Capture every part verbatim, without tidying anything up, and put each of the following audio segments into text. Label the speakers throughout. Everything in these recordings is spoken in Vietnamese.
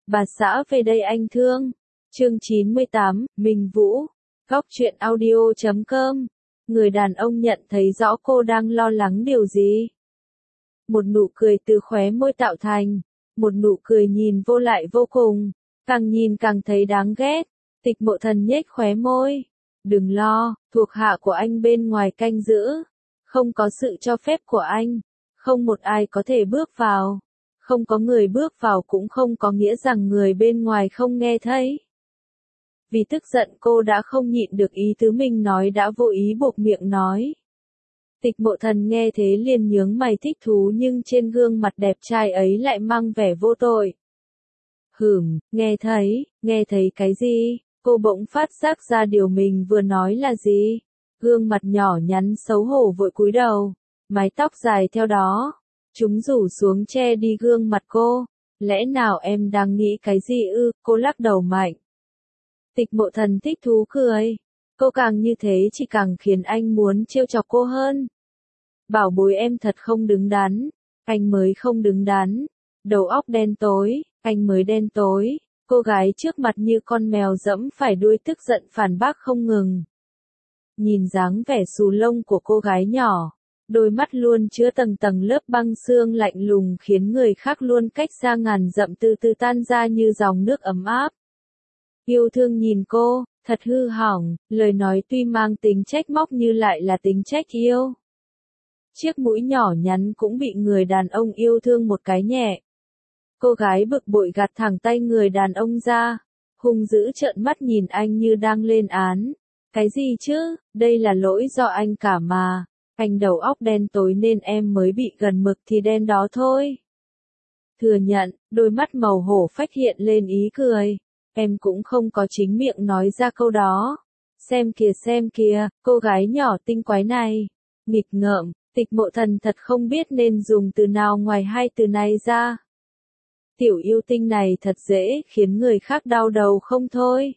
Speaker 1: Bà xã về đây anh thương. Chương chín mươi tám, Minh Vũ. Góc truyện audio chấm com. Người đàn ông nhận thấy rõ cô đang lo lắng điều gì. Một nụ cười từ khóe môi tạo thành. Một nụ cười nhìn vô lại vô cùng. Càng nhìn càng thấy đáng ghét. Tịch Mộ Thần nhếch khóe môi. Đừng lo, thuộc hạ của anh bên ngoài canh giữ. Không có sự cho phép của anh. Không một ai có thể bước vào. Không có người bước vào cũng không có nghĩa rằng người bên ngoài không nghe thấy. Vì tức giận cô đã không nhịn được ý tứ mình nói đã vô ý buộc miệng nói. Tịch Mộ Thần nghe thế liền nhướng mày thích thú nhưng trên gương mặt đẹp trai ấy lại mang vẻ vô tội. Hửm, nghe thấy, nghe thấy cái gì? Cô bỗng phát giác ra điều mình vừa nói là gì? Gương mặt nhỏ nhắn xấu hổ vội cúi đầu, mái tóc dài theo đó. Chúng rủ xuống che đi gương mặt cô. Lẽ nào em đang nghĩ cái gì ư? Cô lắc đầu mạnh. Tịch Mộ Thần thích thú cười. Cô càng như thế chỉ càng khiến anh muốn trêu chọc cô hơn. Bảo bối em thật không đứng đắn. Anh mới không đứng đắn. Đầu óc đen tối, anh mới đen tối. Cô gái trước mặt như con mèo dẫm phải đuôi tức giận phản bác không ngừng. Nhìn dáng vẻ xù lông của cô gái nhỏ. Đôi mắt luôn chứa tầng tầng lớp băng xương lạnh lùng khiến người khác luôn cách xa ngàn dặm từ từ tan ra như dòng nước ấm áp. Yêu thương nhìn cô, thật hư hỏng, lời nói tuy mang tính trách móc như lại là tính trách yêu. Chiếc mũi nhỏ nhắn cũng bị người đàn ông yêu thương một cái nhẹ. Cô gái bực bội gạt thẳng tay người đàn ông ra, hung dữ trợn mắt nhìn anh như đang lên án. Cái gì chứ, đây là lỗi do anh cả mà. Anh đầu óc đen tối nên em mới bị gần mực thì đen đó thôi. Thừa nhận, đôi mắt màu hổ phách hiện lên ý cười. Em cũng không có chính miệng nói ra câu đó. Xem kìa xem kìa, cô gái nhỏ tinh quái này. Nghịch ngợm, Tịch Mộ Thần thật không biết nên dùng từ nào ngoài hai từ này ra. Tiểu yêu tinh này thật dễ khiến người khác đau đầu không thôi.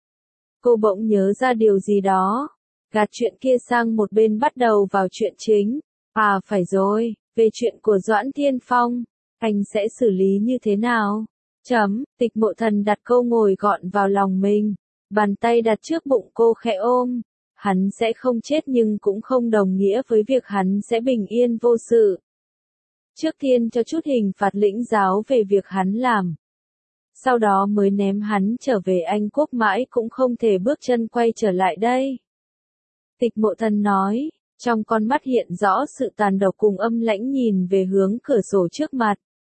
Speaker 1: Cô bỗng nhớ ra điều gì đó. Gạt chuyện kia sang một bên bắt đầu vào chuyện chính. À phải rồi, về chuyện của Doãn Thiên Phong, anh sẽ xử lý như thế nào? Chấm, Tịch Mộ Thần đặt cô ngồi gọn vào lòng mình. Bàn tay đặt trước bụng cô khẽ ôm. Hắn sẽ không chết nhưng cũng không đồng nghĩa với việc hắn sẽ bình yên vô sự. Trước tiên cho chút hình phạt lĩnh giáo về việc hắn làm. Sau đó mới ném hắn trở về Anh Quốc mãi cũng không thể bước chân quay trở lại đây. Tịch Mộ Thần nói, trong con mắt hiện rõ sự tàn độc cùng âm lãnh nhìn về hướng cửa sổ trước mặt.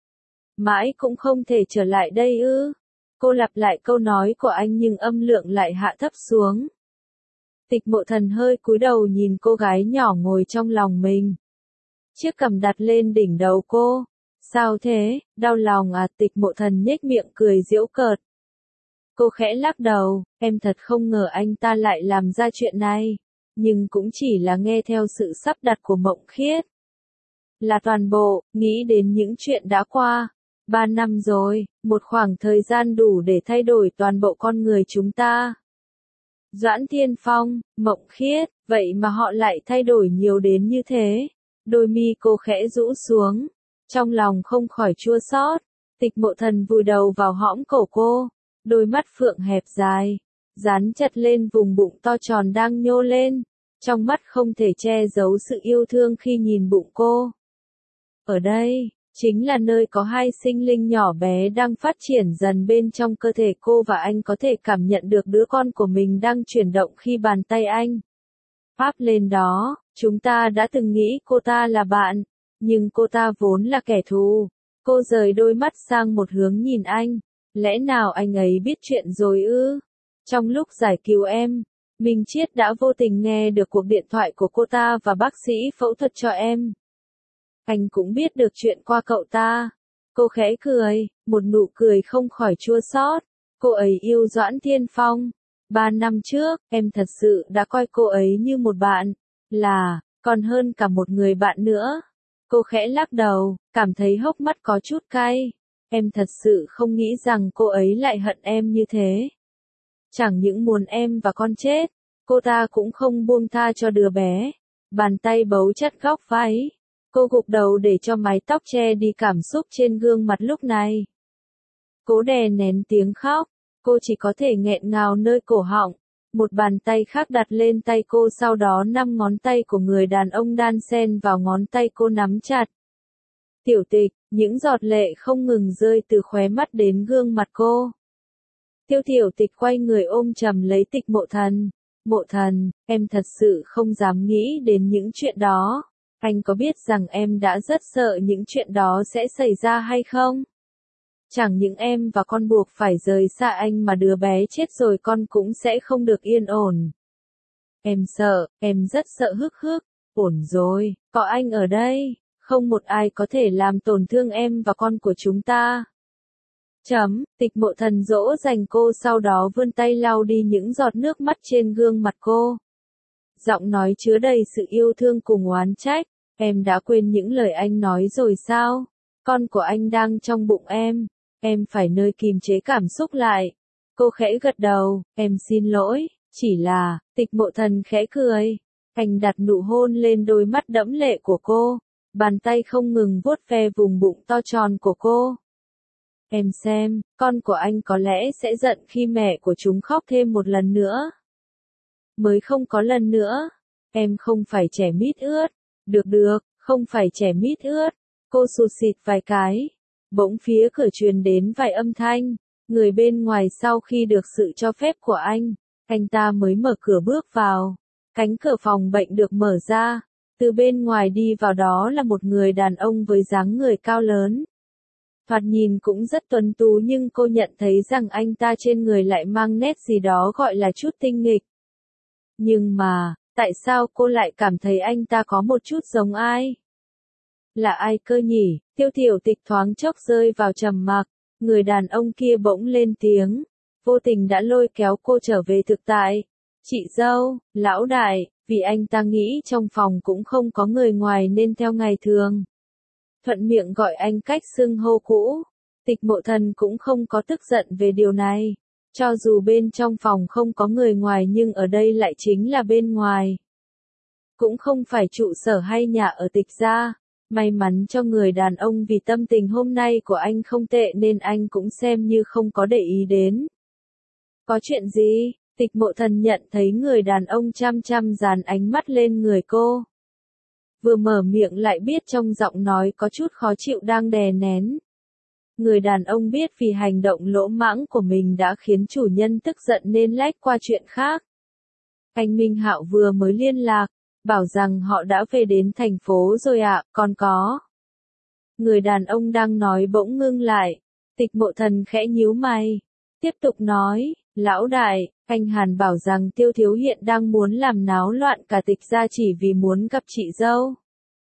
Speaker 1: Mãi cũng không thể trở lại đây ư. Cô lặp lại câu nói của anh nhưng âm lượng lại hạ thấp xuống. Tịch Mộ Thần hơi cúi đầu nhìn cô gái nhỏ ngồi trong lòng mình. Chiếc cằm đặt lên đỉnh đầu cô. Sao thế, đau lòng à? Tịch Mộ Thần nhếch miệng cười giễu cợt. Cô khẽ lắc đầu, em thật không ngờ anh ta lại làm ra chuyện này. Nhưng cũng chỉ là nghe theo sự sắp đặt của Mộng Khiết. Là toàn bộ, nghĩ đến những chuyện đã qua. Ba năm rồi, một khoảng thời gian đủ để thay đổi toàn bộ con người chúng ta. Doãn Thiên Phong, Mộng Khiết, vậy mà họ lại thay đổi nhiều đến như thế. Đôi mi cô khẽ rũ xuống. Trong lòng không khỏi chua xót. Tịch Mộ Thần vùi đầu vào hõm cổ cô. Đôi mắt phượng hẹp dài. Dán chặt lên vùng bụng to tròn đang nhô lên. Trong mắt không thể che giấu sự yêu thương khi nhìn bụng cô. Ở đây, chính là nơi có hai sinh linh nhỏ bé đang phát triển dần bên trong cơ thể cô và anh có thể cảm nhận được đứa con của mình đang chuyển động khi bàn tay anh áp lên đó. Chúng ta đã từng nghĩ cô ta là bạn, nhưng cô ta vốn là kẻ thù. Cô rời đôi mắt sang một hướng nhìn anh. Lẽ nào anh ấy biết chuyện rồi ư? Trong lúc giải cứu em, Minh Chiết đã vô tình nghe được cuộc điện thoại của cô ta và bác sĩ phẫu thuật cho em. Anh cũng biết được chuyện qua cậu ta. Cô khẽ cười, một nụ cười không khỏi chua xót. Cô ấy yêu Doãn Thiên Phong. Ba năm trước, em thật sự đã coi cô ấy như một bạn. Là, còn hơn cả một người bạn nữa. Cô khẽ lắc đầu, cảm thấy hốc mắt có chút cay. Em thật sự không nghĩ rằng cô ấy lại hận em như thế. Chẳng những muốn em và con chết, cô ta cũng không buông tha cho đứa bé. Bàn tay bấu chặt góc váy. Cô gục đầu để cho mái tóc che đi cảm xúc trên gương mặt lúc này. cố đè nén tiếng khóc, cô chỉ có thể nghẹn ngào nơi cổ họng. Một bàn tay khác đặt lên tay cô, sau đó năm ngón tay của người đàn ông đan xen vào ngón tay cô nắm chặt. Tiểu Tịch, những giọt lệ không ngừng rơi từ khóe mắt đến gương mặt cô. Tiêu Tiểu Tịch quay người ôm chầm lấy Tịch Mộ Thần. Mộ Thần, em thật sự không dám nghĩ đến những chuyện đó. Anh có biết rằng em đã rất sợ những chuyện đó sẽ xảy ra hay không? Chẳng những em và con buộc phải rời xa anh mà đứa bé chết rồi con cũng sẽ không được yên ổn. Em sợ, em rất sợ hức hức. Ổn rồi, có anh ở đây, không một ai có thể làm tổn thương em và con của chúng ta. Chấm, Tịch Mộ Thần dỗ dành cô, sau đó vươn tay lau đi những giọt nước mắt trên gương mặt cô. Giọng nói chứa đầy sự yêu thương cùng oán trách. Em đã quên những lời anh nói rồi sao? Con của anh đang trong bụng em. Em phải nơi kìm chế cảm xúc lại. Cô khẽ gật đầu, em xin lỗi, chỉ là, Tịch Mộ Thần khẽ cười. Anh đặt nụ hôn lên đôi mắt đẫm lệ của cô. Bàn tay không ngừng vuốt ve vùng bụng to tròn của cô. Em xem, con của anh có lẽ sẽ giận khi mẹ của chúng khóc thêm một lần nữa. Mới không có lần nữa. Em không phải trẻ mít ướt. Được được, không phải trẻ mít ướt. Cô sụt sịt vài cái. Bỗng phía cửa truyền đến vài âm thanh. Người bên ngoài sau khi được sự cho phép của anh, anh ta mới mở cửa bước vào. Cánh cửa phòng bệnh được mở ra. Từ bên ngoài đi vào đó là một người đàn ông với dáng người cao lớn. Thoạt nhìn cũng rất tuấn tú, nhưng cô nhận thấy rằng anh ta trên người lại mang nét gì đó gọi là chút tinh nghịch. Nhưng mà, tại sao cô lại cảm thấy anh ta có một chút giống ai? Là ai cơ nhỉ? Tiêu Tiểu Tịch thoáng chốc rơi vào trầm mặc. Người đàn ông kia bỗng lên tiếng, vô tình đã lôi kéo cô trở về thực tại. Chị dâu, lão đại, vì anh ta nghĩ trong phòng cũng không có người ngoài nên theo ngày thường. Thuận miệng gọi anh cách xưng hô cũ. Tịch Mộ Thần cũng không có tức giận về điều này. Cho dù bên trong phòng không có người ngoài nhưng ở đây lại chính là bên ngoài. Cũng không phải trụ sở hay nhà ở Tịch gia. May mắn cho người đàn ông vì tâm tình hôm nay của anh không tệ nên anh cũng xem như không có để ý đến. Có chuyện gì? Tịch Mộ Thần nhận thấy người đàn ông chăm chăm dàn ánh mắt lên người cô. Vừa mở miệng lại biết trong giọng nói có chút khó chịu đang đè nén. Người đàn ông biết vì hành động lỗ mãng của mình đã khiến chủ nhân tức giận nên lách qua chuyện khác. Anh Minh Hạo vừa mới liên lạc, bảo rằng họ đã về đến thành phố rồi ạ, à, còn có. Người đàn ông đang nói bỗng ngưng lại. Tịch Mộ Thần khẽ nhíu mày. Tiếp tục nói, lão đại, anh Hàn bảo rằng Tiêu Thiếu hiện đang muốn làm náo loạn cả Tịch gia chỉ vì muốn gặp chị dâu.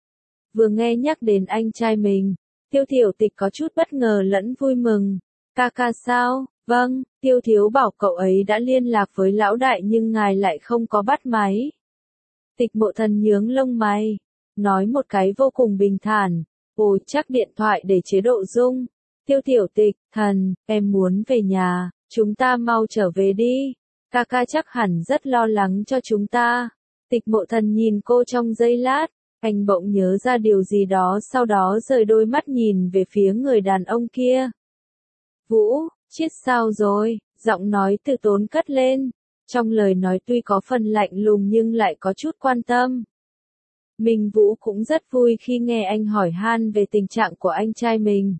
Speaker 1: Vừa nghe nhắc đến anh trai mình, Tiêu Tiểu Tịch có chút bất ngờ lẫn vui mừng. Ca ca sao? Vâng, Tiêu Thiếu bảo cậu ấy đã liên lạc với lão đại nhưng ngài lại không có bắt máy. Tịch Mộ Thần nhướng lông mày, nói một cái vô cùng bình thản. Ôi, chắc điện thoại để chế độ rung. Tiêu Tiểu Tịch, thần, em muốn về nhà, chúng ta mau trở về đi. Ca ca chắc hẳn rất lo lắng cho chúng ta. Tịch Mộ Thần nhìn cô trong giây lát, anh bỗng nhớ ra điều gì đó, sau đó rời đôi mắt nhìn về phía người đàn ông kia. Vũ, chết sao rồi? Giọng nói từ tốn cất lên. Trong lời nói tuy có phần lạnh lùng nhưng lại có chút quan tâm. Minh Vũ cũng rất vui khi nghe anh hỏi han về tình trạng của anh trai mình.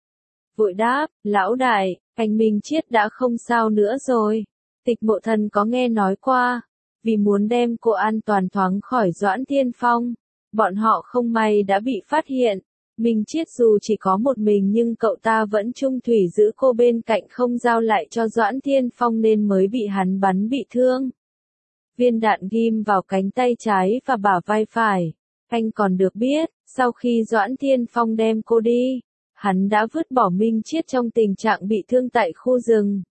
Speaker 1: Vội đáp, lão đại, anh Minh Chiết đã không sao nữa rồi. Tịch Mộ Thần có nghe nói qua, vì muốn đem cô an toàn thoáng khỏi Doãn Thiên Phong, bọn họ không may đã bị phát hiện. Minh Chiết dù chỉ có một mình nhưng cậu ta vẫn trung thủy giữ cô bên cạnh không giao lại cho Doãn Thiên Phong nên mới bị hắn bắn bị thương. Viên đạn ghim vào cánh tay trái và bả vai phải. Anh còn được biết, sau khi Doãn Thiên Phong đem cô đi, hắn đã vứt bỏ Minh Chiết trong tình trạng bị thương tại khu rừng.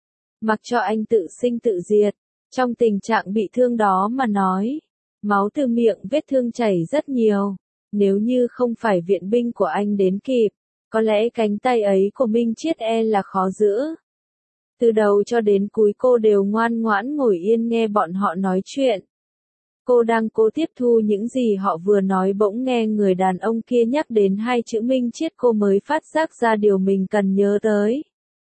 Speaker 1: Mặc cho anh tự sinh tự diệt, trong tình trạng bị thương đó mà nói, máu từ miệng vết thương chảy rất nhiều. Nếu như không phải viện binh của anh đến kịp, có lẽ cánh tay ấy của Minh Chiết e là khó giữ. Từ đầu cho đến cuối cô đều ngoan ngoãn ngồi yên nghe bọn họ nói chuyện. Cô đang cố tiếp thu những gì họ vừa nói, bỗng nghe người đàn ông kia nhắc đến hai chữ Minh Chiết, cô mới phát giác ra điều mình cần nhớ tới.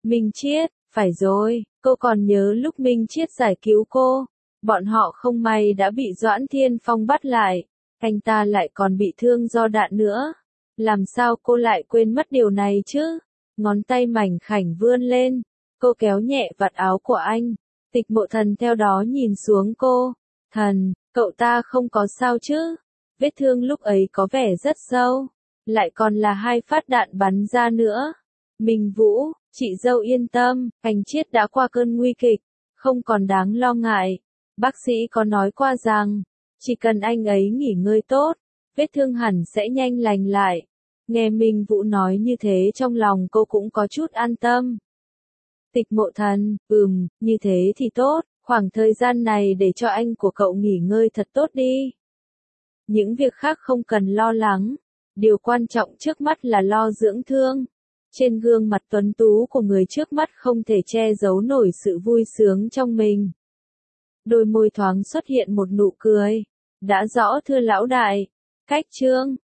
Speaker 1: Minh Chiết, phải rồi, cô còn nhớ lúc Minh Chiết giải cứu cô. Bọn họ không may đã bị Doãn Thiên Phong bắt lại. Anh ta lại còn bị thương do đạn nữa. Làm sao cô lại quên mất điều này chứ? Ngón tay mảnh khảnh vươn lên. Cô kéo nhẹ vạt áo của anh. Tịch Mộ Thần theo đó nhìn xuống cô. Thần, cậu ta không có sao chứ? Vết thương lúc ấy có vẻ rất sâu. Lại còn là hai phát đạn bắn ra nữa. Minh Vũ, chị dâu yên tâm, anh Chiết đã qua cơn nguy kịch. Không còn đáng lo ngại. Bác sĩ có nói qua rằng, chỉ cần anh ấy nghỉ ngơi tốt, vết thương hẳn sẽ nhanh lành lại. Nghe Minh Vũ nói như thế trong lòng cô cũng có chút an tâm. Tịch Mộ Thần, ừm, như thế thì tốt, khoảng thời gian này để cho anh của cậu nghỉ ngơi thật tốt đi. Những việc khác không cần lo lắng, điều quan trọng trước mắt là lo dưỡng thương. Trên gương mặt tuấn tú của người trước mắt không thể che giấu nổi sự vui sướng trong mình. Đôi môi thoáng xuất hiện một nụ cười. Đã rõ thưa lão đại. Cách chương